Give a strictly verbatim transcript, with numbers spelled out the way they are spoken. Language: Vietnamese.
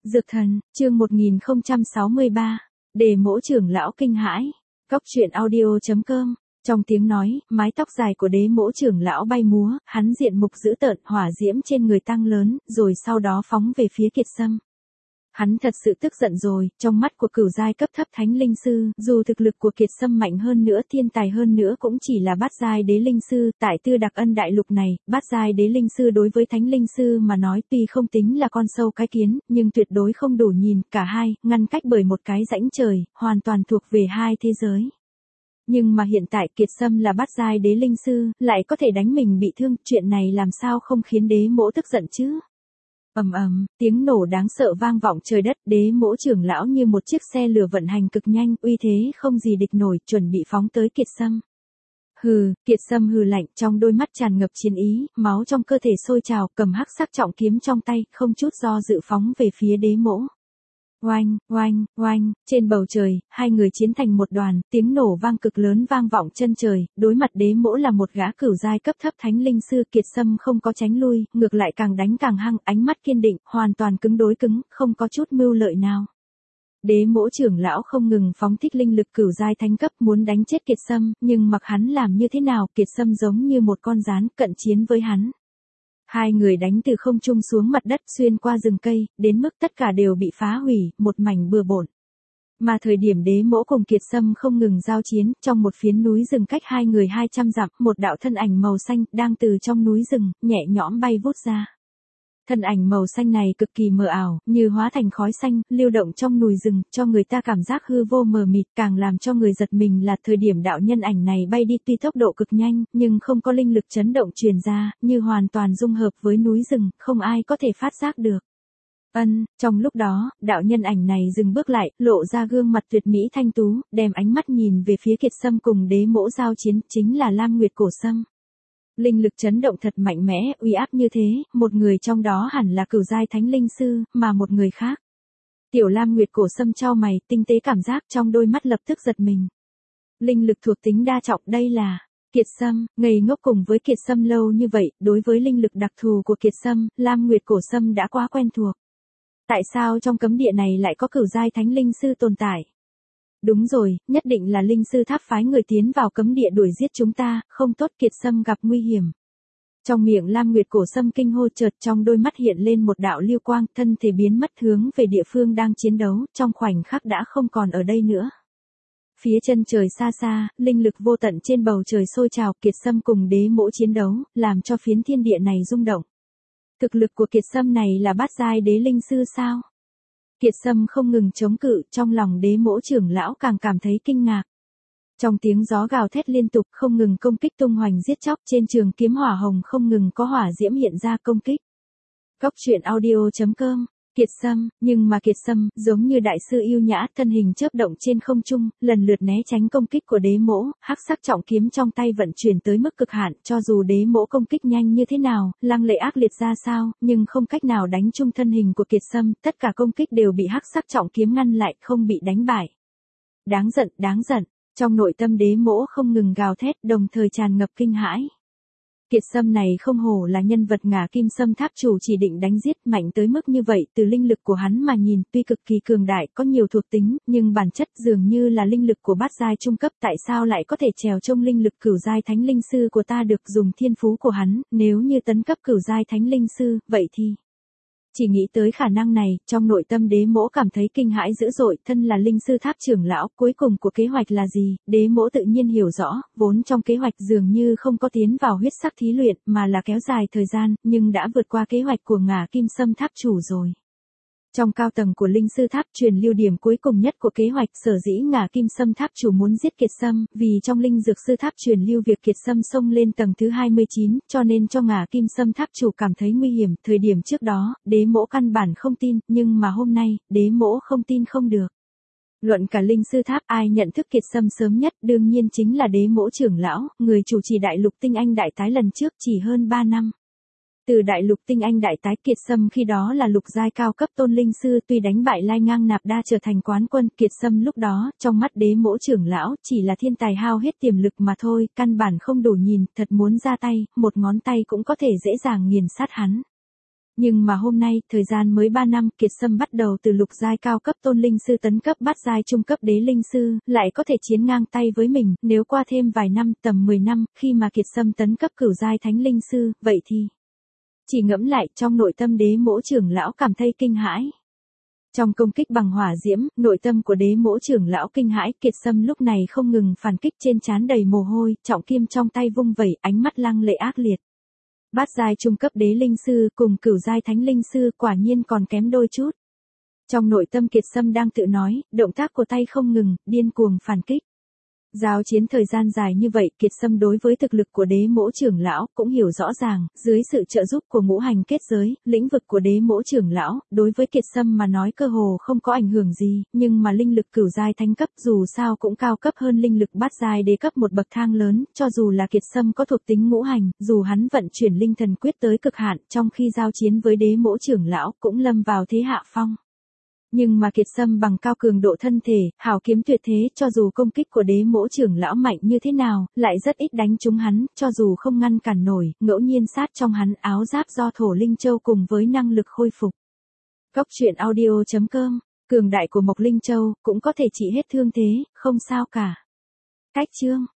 Dược thần, chương một nghìn không trăm sáu mươi ba, Đề Mỗ trưởng lão kinh hãi. Cóc truyện audio chấm com. Trong tiếng nói, mái tóc dài của Đế Mỗ trưởng lão bay múa, hắn diện mục dữ tợn, hỏa diễm trên người tăng lớn, rồi sau đó phóng về phía Kiệt Sâm. Hắn thật sự tức giận rồi, trong mắt của cửu giai cấp thấp thánh linh sư, dù thực lực của Kiệt Sâm mạnh hơn nữa, thiên tài hơn nữa cũng chỉ là bát giai đế linh sư, tại Tư Đặc Ân đại lục này, bát giai đế linh sư đối với thánh linh sư mà nói tuy không tính là con sâu cái kiến, nhưng tuyệt đối không đủ nhìn, cả hai, ngăn cách bởi một cái rãnh trời, hoàn toàn thuộc về hai thế giới. Nhưng mà hiện tại Kiệt Sâm là bát giai đế linh sư, lại có thể đánh mình bị thương, chuyện này làm sao không khiến Đế Mỗ tức giận chứ? Ầm ầm, tiếng nổ đáng sợ vang vọng trời đất, Đế Mỗ trưởng lão như một chiếc xe lửa vận hành cực nhanh, uy thế không gì địch nổi, chuẩn bị phóng tới Kiệt Sâm. Hừ, Kiệt Sâm hừ lạnh, trong đôi mắt tràn ngập chiến ý, máu trong cơ thể sôi trào, cầm hắc sắc trọng kiếm trong tay, không chút do dự phóng về phía Đế Mỗ. Oanh, oanh, oanh, trên bầu trời, hai người chiến thành một đoàn, tiếng nổ vang cực lớn vang vọng chân trời, đối mặt Đế Mỗ là một gã cửu giai cấp thấp thánh linh sư, Kiệt Sâm không có tránh lui, ngược lại càng đánh càng hăng, ánh mắt kiên định, hoàn toàn cứng đối cứng, không có chút mưu lợi nào. Đế Mỗ trưởng lão không ngừng phóng thích linh lực cửu giai thánh cấp muốn đánh chết Kiệt Sâm, nhưng mặc hắn làm như thế nào, Kiệt Sâm giống như một con gián, cận chiến với hắn. Hai người đánh từ không trung xuống mặt đất, xuyên qua rừng cây, đến mức tất cả đều bị phá hủy, một mảnh bừa bộn. Mà thời điểm Đế Mỗ cùng Kiệt Sâm không ngừng giao chiến, trong một phiến núi rừng cách hai người hai trăm dặm, một đạo thân ảnh màu xanh đang từ trong núi rừng nhẹ nhõm bay vút ra. Thân ảnh màu xanh này cực kỳ mờ ảo, như hóa thành khói xanh, lưu động trong núi rừng, cho người ta cảm giác hư vô mờ mịt, càng làm cho người giật mình là thời điểm đạo nhân ảnh này bay đi tuy tốc độ cực nhanh, nhưng không có linh lực chấn động truyền ra, như hoàn toàn dung hợp với núi rừng, không ai có thể phát giác được. Ân, trong lúc đó, đạo nhân ảnh này dừng bước lại, lộ ra gương mặt tuyệt mỹ thanh tú, đem ánh mắt nhìn về phía Kiệt Sâm cùng Đế Mỗ giao chiến, chính là Lam Nguyệt Cổ Sâm. Linh lực chấn động thật mạnh mẽ, uy áp như thế, một người trong đó hẳn là cửu giai thánh linh sư, mà một người khác. Tiểu Lam Nguyệt Cổ Sâm chau mày, tinh tế cảm giác trong đôi mắt lập tức giật mình. Linh lực thuộc tính đa trọng, đây là Kiệt Sâm, ngây ngốc cùng với Kiệt Sâm lâu như vậy, đối với linh lực đặc thù của Kiệt Sâm, Lam Nguyệt Cổ Sâm đã quá quen thuộc. Tại sao trong cấm địa này lại có cửu giai thánh linh sư tồn tại? Đúng rồi, nhất định là linh sư tháp phái người tiến vào cấm địa đuổi giết chúng ta, không tốt, Kiệt Sâm gặp nguy hiểm. Trong miệng Lam Nguyệt Cổ Sâm kinh hô, chợt trong đôi mắt hiện lên một đạo lưu quang, thân thể biến mất hướng về địa phương đang chiến đấu, trong khoảnh khắc đã không còn ở đây nữa. Phía chân trời xa xa, linh lực vô tận trên bầu trời sôi trào, Kiệt Sâm cùng Đế Mỗ chiến đấu, làm cho phiến thiên địa này rung động. Thực lực của Kiệt Sâm này là bát giai đế linh sư sao? Kiệt Sâm không ngừng chống cự, trong lòng Đế Mỗ trưởng lão càng cảm thấy kinh ngạc. Trong tiếng gió gào thét liên tục, không ngừng công kích tung hoành giết chóc, trên trường kiếm hỏa hồng không ngừng có hỏa diễm hiện ra công kích. Cóc truyện audio chấm com. Kiệt Sâm, nhưng mà Kiệt Sâm, giống như đại sư yêu nhã, thân hình chớp động trên không trung, lần lượt né tránh công kích của Đế Mỗ, hắc sắc trọng kiếm trong tay vận chuyển tới mức cực hạn, cho dù Đế Mỗ công kích nhanh như thế nào, lăng lệ ác liệt ra sao, nhưng không cách nào đánh trúng thân hình của Kiệt Sâm, tất cả công kích đều bị hắc sắc trọng kiếm ngăn lại, không bị đánh bại. Đáng giận, đáng giận, trong nội tâm Đế Mỗ không ngừng gào thét, đồng thời tràn ngập kinh hãi. Kiệt Sâm này không hổ là nhân vật Ngả Kim Sâm tháp chủ chỉ định đánh giết, mạnh tới mức như vậy, từ linh lực của hắn mà nhìn tuy cực kỳ cường đại, có nhiều thuộc tính, nhưng bản chất dường như là linh lực của bát giai trung cấp, tại sao lại có thể trèo trông linh lực cửu giai thánh linh sư của ta được? Dùng thiên phú của hắn, nếu như tấn cấp cửu giai thánh linh sư, vậy thì... Chỉ nghĩ tới khả năng này, trong nội tâm Đế Mỗ cảm thấy kinh hãi dữ dội, thân là linh sư tháp trưởng lão, cuối cùng của kế hoạch là gì? Đế Mỗ tự nhiên hiểu rõ, vốn trong kế hoạch dường như không có tiến vào huyết sắc thí luyện, mà là kéo dài thời gian, nhưng đã vượt qua kế hoạch của Ngả Kim Sâm tháp chủ rồi. Trong cao tầng của linh sư tháp truyền lưu điểm cuối cùng nhất của kế hoạch, sở dĩ Ngả Kim Sâm tháp chủ muốn giết Kiệt Sâm, vì trong linh dược sư tháp truyền lưu việc Kiệt Sâm xông lên tầng thứ hai mươi chín, cho nên cho Ngả Kim Sâm tháp chủ cảm thấy nguy hiểm, thời điểm trước đó, Đế Mỗ căn bản không tin, nhưng mà hôm nay, Đế Mỗ không tin không được. Luận cả linh sư tháp, ai nhận thức Kiệt Sâm sớm nhất, đương nhiên chính là Đế Mỗ trưởng lão, người chủ trì đại lục tinh anh đại tái lần trước chỉ hơn ba năm. Từ đại lục tinh anh đại tái, Kiệt Sâm khi đó là lục giai cao cấp tôn linh sư, tuy đánh bại Lai Ngang Nạp Đa trở thành quán quân, Kiệt Sâm lúc đó, trong mắt Đế Mỗ trưởng lão, chỉ là thiên tài hao hết tiềm lực mà thôi, căn bản không đủ nhìn, thật muốn ra tay, một ngón tay cũng có thể dễ dàng nghiền sát hắn. Nhưng mà hôm nay, thời gian mới ba năm, Kiệt Sâm bắt đầu từ lục giai cao cấp tôn linh sư tấn cấp bát giai trung cấp đế linh sư, lại có thể chiến ngang tay với mình, nếu qua thêm vài năm, tầm mười năm, khi mà Kiệt Sâm tấn cấp cửu giai thánh linh sư, vậy thì... Chỉ ngẫm lại, trong nội tâm đế mỗ trưởng lão cảm thấy kinh hãi. Trong công kích bằng hỏa diễm, nội tâm của đế mỗ trưởng lão kinh hãi, Kiệt Sâm lúc này không ngừng phản kích, trên trán đầy mồ hôi, trọng kim trong tay vung vẩy, ánh mắt lăng lệ ác liệt. Bát giai trung cấp đế linh sư cùng cửu giai thánh linh sư quả nhiên còn kém đôi chút. Trong nội tâm Kiệt Sâm đang tự nói, động tác của tay không ngừng, điên cuồng phản kích. Giao chiến thời gian dài như vậy, Kiệt Sâm đối với thực lực của đế mỗ trưởng lão cũng hiểu rõ ràng, dưới sự trợ giúp của ngũ hành kết giới, lĩnh vực của đế mỗ trưởng lão, đối với Kiệt Sâm mà nói cơ hồ không có ảnh hưởng gì, nhưng mà linh lực cửu giai thánh cấp dù sao cũng cao cấp hơn linh lực bát giai đế cấp một bậc thang lớn, cho dù là Kiệt Sâm có thuộc tính ngũ hành, dù hắn vận chuyển linh thần quyết tới cực hạn, trong khi giao chiến với đế mỗ trưởng lão cũng lâm vào thế hạ phong. Nhưng mà Kiệt Sâm bằng cao cường độ thân thể, hảo kiếm tuyệt thế, cho dù công kích của đế mỗ trưởng lão mạnh như thế nào, lại rất ít đánh trúng hắn, cho dù không ngăn cản nổi, ngẫu nhiên sát trong hắn áo giáp do thổ linh châu cùng với năng lực khôi phục. Cốc truyện audio chấm com, cường đại của Mộc Linh Châu, cũng có thể trị hết thương thế, không sao cả. Cách chương